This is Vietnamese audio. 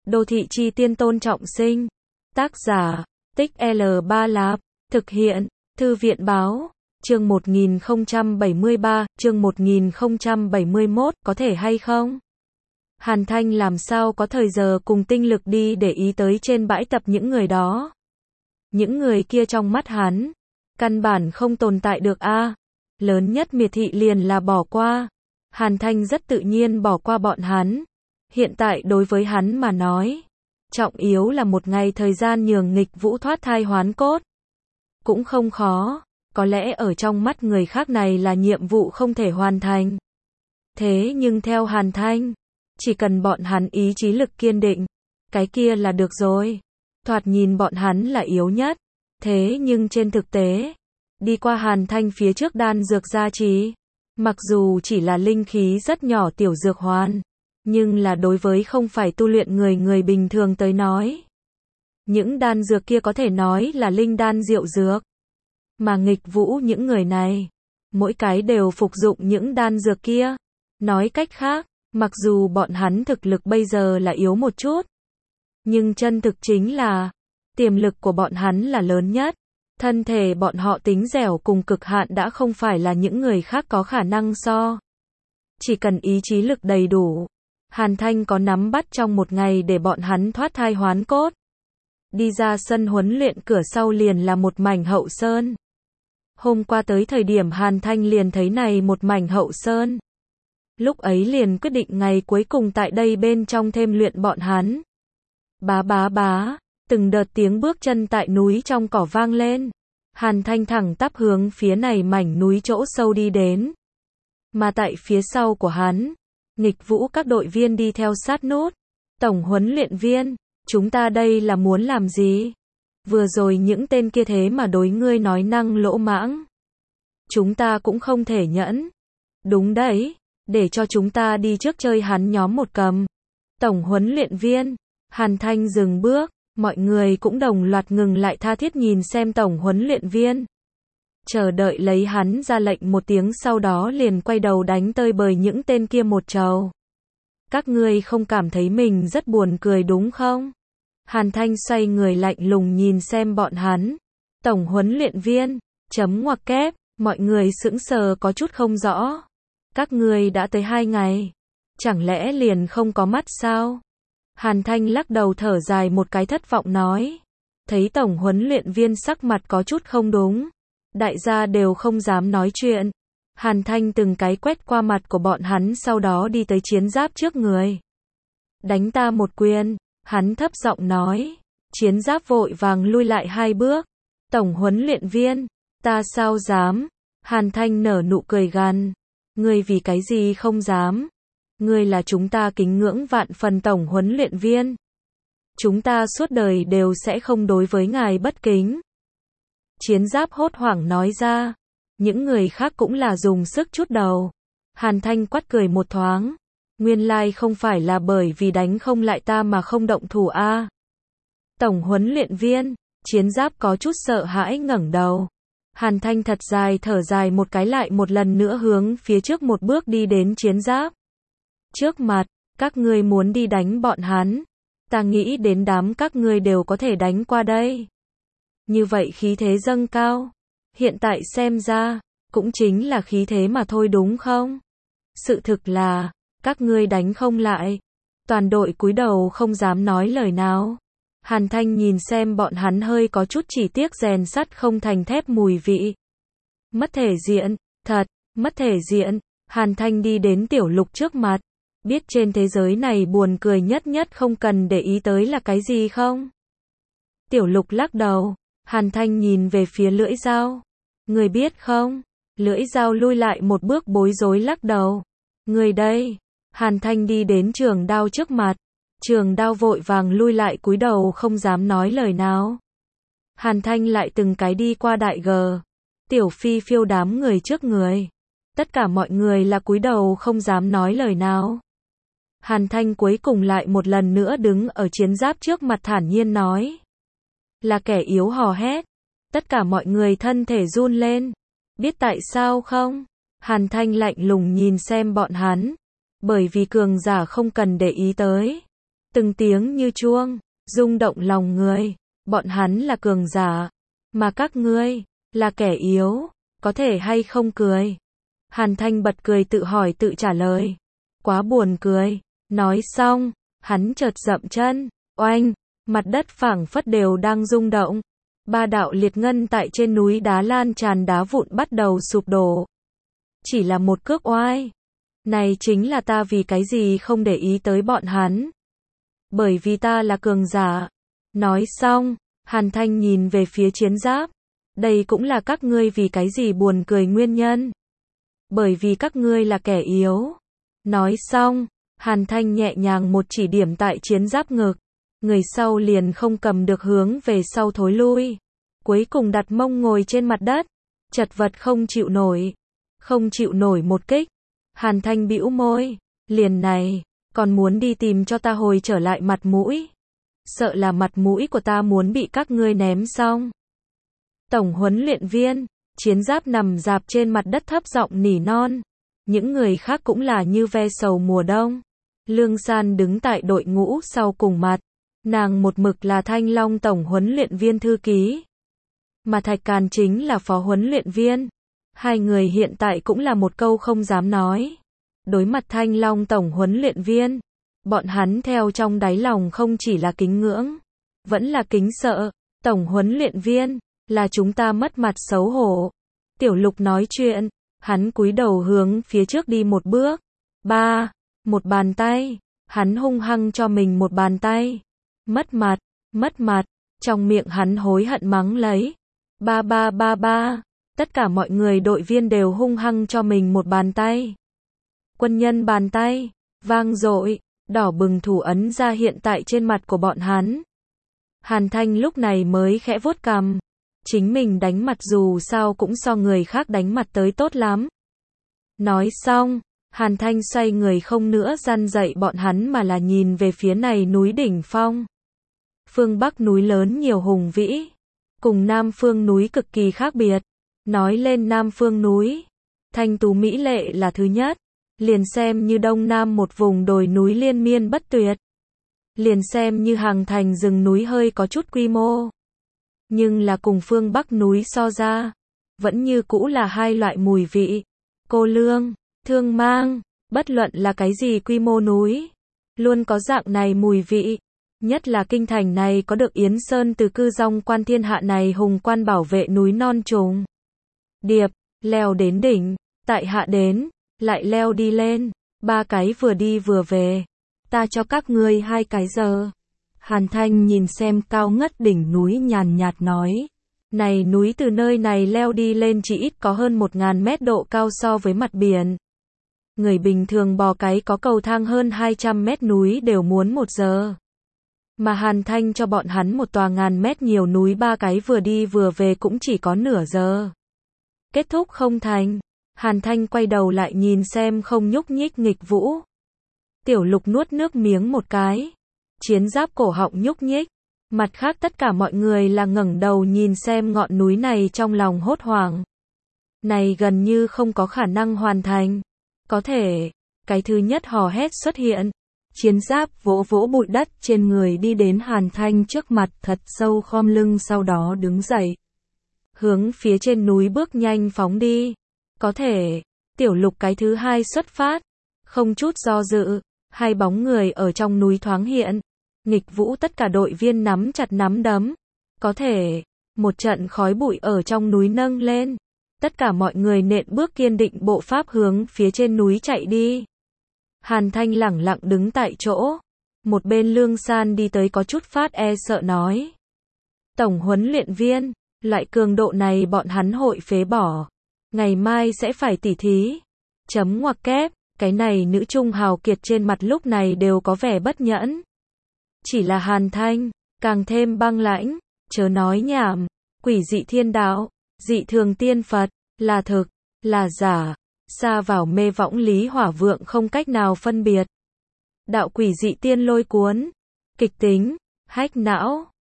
Đô thị chi tiên Tôn Trọng Sinh. Tác giả, Tích L3 Lạp. Thực hiện, Thư viện báo. Chương 1073, chương 1071, có thể hay không? Hàn Thanh làm sao có thời giờ cùng tinh lực đi để ý tới trên bãi tập những người đó. Những người kia trong mắt hắn, căn bản không tồn tại được a. Lớn nhất miệt thị liền là bỏ qua. Hàn Thanh rất tự nhiên bỏ qua bọn hắn. Hiện tại đối với hắn mà nói, trọng yếu là một ngày thời gian nhường nghịch vũ thoát thai hoán cốt. Cũng không khó, có lẽ ở trong mắt người khác này là nhiệm vụ không thể hoàn thành. Thế nhưng theo Hàn Thanh, chỉ cần bọn hắn ý chí lực kiên định, cái kia là được rồi. Thoạt nhìn bọn hắn là yếu nhất, thế nhưng trên thực tế, đi qua Hàn Thanh phía trước đan dược gia trì, mặc dù chỉ là linh khí rất nhỏ tiểu dược hoàn, nhưng là đối với không phải tu luyện người bình thường tới nói. Những đan dược kia có thể nói là linh đan diệu dược. Mà nghịch vũ những người này, mỗi cái đều phục dụng những đan dược kia. Nói cách khác, mặc dù bọn hắn thực lực bây giờ là yếu một chút, nhưng chân thực chính là, tiềm lực của bọn hắn là lớn nhất. Thân thể bọn họ tính dẻo cùng cực hạn đã không phải là những người khác có khả năng so. Chỉ cần ý chí lực đầy đủ, Hàn Thanh có nắm bắt trong một ngày để bọn hắn thoát thai hoán cốt. Đi ra sân huấn luyện cửa sau liền là một mảnh hậu sơn. Hôm qua tới thời điểm Hàn Thanh liền thấy này một mảnh hậu sơn. Lúc ấy liền quyết định ngày cuối cùng tại đây bên trong thêm luyện bọn hắn. Bá bá bá, từng đợt tiếng bước chân tại núi trong cỏ vang lên. Hàn Thanh thẳng tắp hướng phía này mảnh núi chỗ sâu đi đến. Mà tại phía sau của hắn, nghịch vũ các đội viên đi theo sát nút. Tổng huấn luyện viên, chúng ta đây là muốn làm gì? Vừa rồi những tên kia thế mà đối ngươi nói năng lỗ mãng. Chúng ta cũng không thể nhẫn. Đúng đấy, để cho chúng ta đi trước chơi hắn nhóm một cầm. Tổng huấn luyện viên, Hàn Thanh dừng bước, mọi người cũng đồng loạt ngừng lại tha thiết nhìn xem tổng huấn luyện viên. Chờ đợi lấy hắn ra lệnh một tiếng sau đó liền quay đầu đánh tơi bời những tên kia một trầu. Các ngươi không cảm thấy mình rất buồn cười đúng không? Hàn Thanh xoay người lạnh lùng nhìn xem bọn hắn. Tổng huấn luyện viên, chấm ngoặc kép, mọi người sững sờ có chút không rõ. Các ngươi đã tới 2 ngày, chẳng lẽ liền không có mắt sao? Hàn Thanh lắc đầu thở dài một cái thất vọng nói. Thấy tổng huấn luyện viên sắc mặt có chút không đúng. Đại gia đều không dám nói chuyện. Hàn Thanh từng cái quét qua mặt của bọn hắn sau đó đi tới chiến giáp trước người. Đánh ta một quyền, hắn thấp giọng nói. Chiến giáp vội vàng lui lại 2 bước. Tổng huấn luyện viên, ta sao dám? Hàn Thanh nở nụ cười gằn. Ngươi vì cái gì không dám? Ngươi là chúng ta kính ngưỡng vạn phần tổng huấn luyện viên. Chúng ta suốt đời đều sẽ không đối với ngài bất kính. Chiến giáp hốt hoảng nói ra. Những người khác cũng là dùng sức chút đầu. Hàn Thanh quát cười một thoáng. Nguyên lai không phải là bởi vì đánh không lại ta mà không động thủ a. Tổng huấn luyện viên, chiến giáp có chút sợ hãi ngẩng đầu. Hàn Thanh thật dài thở dài một cái lại một lần nữa hướng phía trước một bước đi đến chiến giáp. Trước mặt, các ngươi muốn đi đánh bọn hắn. Ta nghĩ đến đám các ngươi đều có thể đánh qua đây. Như vậy khí thế dâng cao. Hiện tại xem ra, cũng chính là khí thế mà thôi đúng không? Sự thực là, các ngươi đánh không lại. Toàn đội cúi đầu không dám nói lời nào. Hàn Thanh nhìn xem bọn hắn hơi có chút chỉ tiếc rèn sắt không thành thép mùi vị. Mất thể diện, thật, mất thể diện. Hàn Thanh đi đến Tiểu Lục trước mặt. Biết trên thế giới này buồn cười nhất không cần để ý tới là cái gì không? Tiểu Lục lắc đầu. Hàn Thanh nhìn về phía lưỡi dao. Người biết không? Lưỡi dao lui lại một bước bối rối lắc đầu. Người đây. Hàn Thanh đi đến trường đao trước mặt. Trường đao vội vàng lui lại cúi đầu không dám nói lời nào. Hàn Thanh lại từng cái đi qua đại gờ. Tiểu Phi phiêu đám người trước người. Tất cả mọi người là cúi đầu không dám nói lời nào. Hàn Thanh cuối cùng lại một lần nữa đứng ở chiến giáp trước mặt thản nhiên nói. Là kẻ yếu hò hét. Tất cả mọi người thân thể run lên. Biết tại sao không? Hàn Thanh lạnh lùng nhìn xem bọn hắn. Bởi vì cường giả không cần để ý tới. từng tiếng như chuông, rung động lòng người. Bọn hắn là cường giả, mà các ngươi là kẻ yếu, có thể hay không cười? Hàn Thanh bật cười tự hỏi tự trả lời. Quá buồn cười. Nói xong, hắn chợt dậm chân, oanh, mặt đất phảng phất đều đang rung động. Ba đạo liệt ngân tại trên núi đá lan tràn đá vụn bắt đầu sụp đổ. Chỉ là một cước oai. Này chính là ta vì cái gì không để ý tới bọn hắn. Bởi vì ta là cường giả. Nói xong, Hàn Thanh nhìn về phía chiến giáp. Đây cũng là các ngươi vì cái gì buồn cười nguyên nhân. Bởi vì các ngươi là kẻ yếu. Nói xong, Hàn Thanh nhẹ nhàng một chỉ điểm tại chiến giáp ngực. Người sau liền không cầm được hướng về sau thối lui. Cuối cùng đặt mông ngồi trên mặt đất. Chật vật không chịu nổi. Không chịu nổi một kích. Hàn Thanh bĩu môi. Liền này, còn muốn đi tìm cho ta hồi trở lại mặt mũi. Sợ là mặt mũi của ta muốn bị các ngươi ném xong. Tổng huấn luyện viên, chiến giáp nằm rạp trên mặt đất thấp giọng nỉ non. Những người khác cũng là như ve sầu mùa đông. Lương San đứng tại đội ngũ sau cùng mặt. Nàng một mực là Thanh Long tổng huấn luyện viên thư ký. Mà Thạch Càn chính là phó huấn luyện viên. Hai người hiện tại cũng là một câu không dám nói. Đối mặt Thanh Long tổng huấn luyện viên, bọn hắn theo trong đáy lòng không chỉ là kính ngưỡng, vẫn là kính sợ. Tổng huấn luyện viên, là chúng ta mất mặt xấu hổ. Tiểu Lục nói chuyện, hắn cúi đầu hướng phía trước đi một bước. Một bàn tay, hắn hung hăng cho mình một bàn tay. Mất mặt, trong miệng hắn hối hận mắng lấy. Ba. Tất cả mọi người đội viên đều hung hăng cho mình một bàn tay. Quân nhân bàn tay, vang dội, đỏ bừng thủ ấn ra hiện tại trên mặt của bọn hắn. Hàn Thanh lúc này mới khẽ vuốt cằm. Chính mình đánh mặt dù sao cũng so người khác đánh mặt tới tốt lắm. Nói xong, Hàn Thanh xoay người không nữa răn dạy bọn hắn mà là nhìn về phía này núi đỉnh phong. Phương Bắc núi lớn nhiều hùng vĩ, cùng Nam Phương núi cực kỳ khác biệt. Nói lên Nam Phương núi, thanh tú mỹ lệ là thứ nhất. Liền xem như Đông Nam một vùng đồi núi liên miên bất tuyệt. Liền xem như Hàng Thành rừng núi hơi có chút quy mô. Nhưng là cùng phương Bắc núi so ra, vẫn như cũ là hai loại mùi vị. Cô lương, thương mang, bất luận là cái gì quy mô núi, luôn có dạng này mùi vị. Nhất là kinh thành này có được Yến Sơn từ cư dòng quan thiên hạ này hùng quan bảo vệ núi non trùng điệp, leo đến đỉnh, tại hạ đến, lại leo đi lên, 3 cái vừa đi vừa về. Ta cho các ngươi 2 cái giờ. Hàn Thanh nhìn xem cao ngất đỉnh núi nhàn nhạt nói. Này núi từ nơi này leo đi lên chỉ ít có hơn 1000 mét độ cao so với mặt biển. Người bình thường bò cái có cầu thang hơn 200 mét núi đều muốn 1 giờ. Mà Hàn Thanh cho bọn hắn một tòa ngàn mét nhiều núi 3 cái vừa đi vừa về cũng chỉ có nửa giờ. Kết thúc không thành. Hàn Thanh quay đầu lại nhìn xem không nhúc nhích Nghịch Vũ. Tiểu Lục nuốt nước miếng một cái. Chiến giáp cổ họng nhúc nhích. Mặt khác tất cả mọi người là ngẩng đầu nhìn xem ngọn núi này trong lòng hốt hoảng. Này gần như không có khả năng hoàn thành. Có thể, cái thứ nhất hò hét xuất hiện. Chiến giáp vỗ vỗ bụi đất trên người đi đến Hàn Thanh trước mặt thật sâu khom lưng sau đó đứng dậy. Hướng phía trên núi bước nhanh phóng đi. Có thể, Tiểu Lục cái thứ hai xuất phát. Không chút do dự, 2 bóng người ở trong núi thoáng hiện. Nghịch Vũ tất cả đội viên nắm chặt nắm đấm. Có thể, một trận khói bụi ở trong núi nâng lên. Tất cả mọi người nện bước kiên định bộ pháp hướng phía trên núi chạy đi. Hàn Thanh lẳng lặng đứng tại chỗ. Một bên Lương San đi tới có chút phát e sợ nói. Tổng huấn luyện viên, loại cường độ này bọn hắn hội phế bỏ. Ngày mai sẽ phải tỉ thí. Chấm ngoặc kép, cái này nữ trung hào kiệt trên mặt lúc này đều có vẻ bất nhẫn. Chỉ là Hàn Thanh, càng thêm băng lãnh, chớ nói nhảm, quỷ dị thiên đạo, dị thường tiên Phật, là thực, là giả, xa vào mê võng lý hỏa vượng không cách nào phân biệt. Đạo quỷ dị tiên lôi cuốn, kịch tính, hách não,